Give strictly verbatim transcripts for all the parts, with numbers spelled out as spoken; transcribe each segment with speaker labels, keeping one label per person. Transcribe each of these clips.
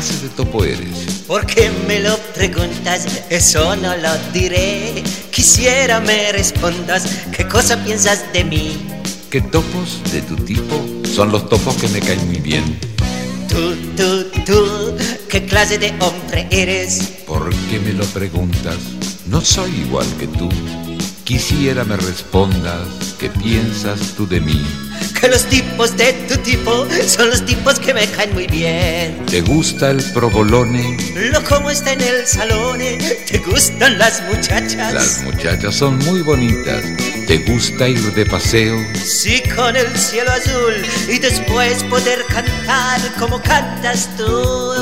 Speaker 1: clase de topo eres?
Speaker 2: ¿Por qué me lo preguntas? Eso no lo diré. Quisiera me respondas. ¿Qué cosa piensas de mí?
Speaker 1: ¿Qué topos de tu tipo son los topos que me caen muy bien?
Speaker 2: Tú, tú, tú, ¿qué clase de hombre eres?
Speaker 1: ¿Por qué me lo preguntas? No soy igual que tú. Quisiera me respondas. ¿Qué piensas tú de mí?
Speaker 2: Que los tipos de tu tipo son los tipos que me caen muy bien.
Speaker 1: ¿Te gusta el provolone?
Speaker 2: Lo como está en el salón. ¿Te gustan las muchachas?
Speaker 1: Las muchachas son muy bonitas. ¿Te gusta ir de paseo?
Speaker 2: Sí, con el cielo azul y después poder cantar como cantas tú.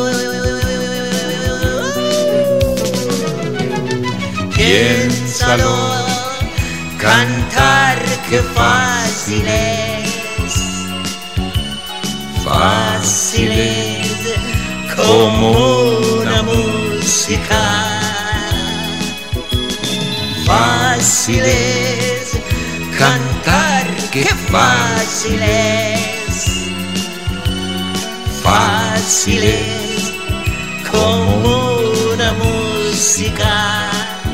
Speaker 2: Piénsalo, cantar qué fácil es, fácil es como una música, fácil es cantar qué fácil es, fácil es como una música.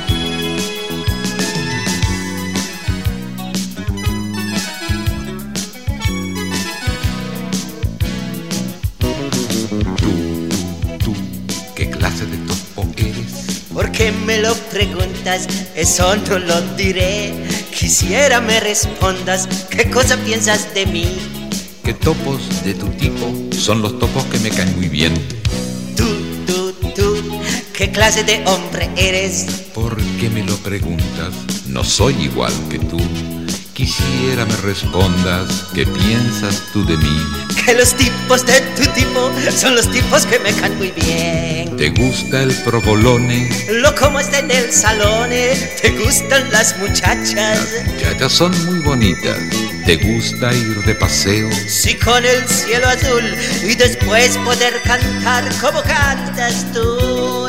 Speaker 1: Tú, tú, tú, ¿qué clase de topo eres?
Speaker 2: ¿Por qué me lo preguntas? Eso no lo diré. Quisiera me respondas. ¿Qué cosa piensas de mí?
Speaker 1: ¿Qué topos de tu tipo son los topos que me caen muy bien?
Speaker 2: Tú, tú, tú, ¿qué clase de hombre eres?
Speaker 1: ¿Por qué me lo preguntas? No soy igual que tú. Quisiera me respondas. ¿Qué piensas tú de mí?
Speaker 2: Que los tipos de tu tipo son los tipos que me caen muy bien.
Speaker 1: ¿Te gusta el provolone?
Speaker 2: Lo como está en el salón. ¿Te gustan las muchachas?
Speaker 1: Las muchachas son muy bonitas. ¿Te gusta ir de paseo?
Speaker 2: Sí, con el cielo azul y después poder cantar como cantas tú.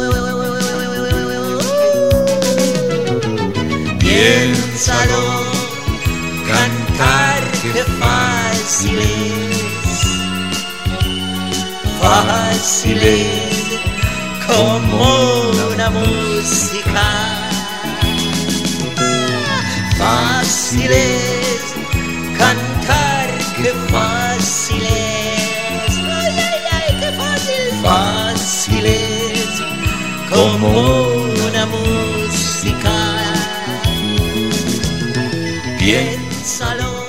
Speaker 2: Piénsalo, cantar qué fácil es, fácil es como una música, fácil es cantar qué fácil es, ay, ay, ay, qué fácil, fácil es como una música. Piénsalo.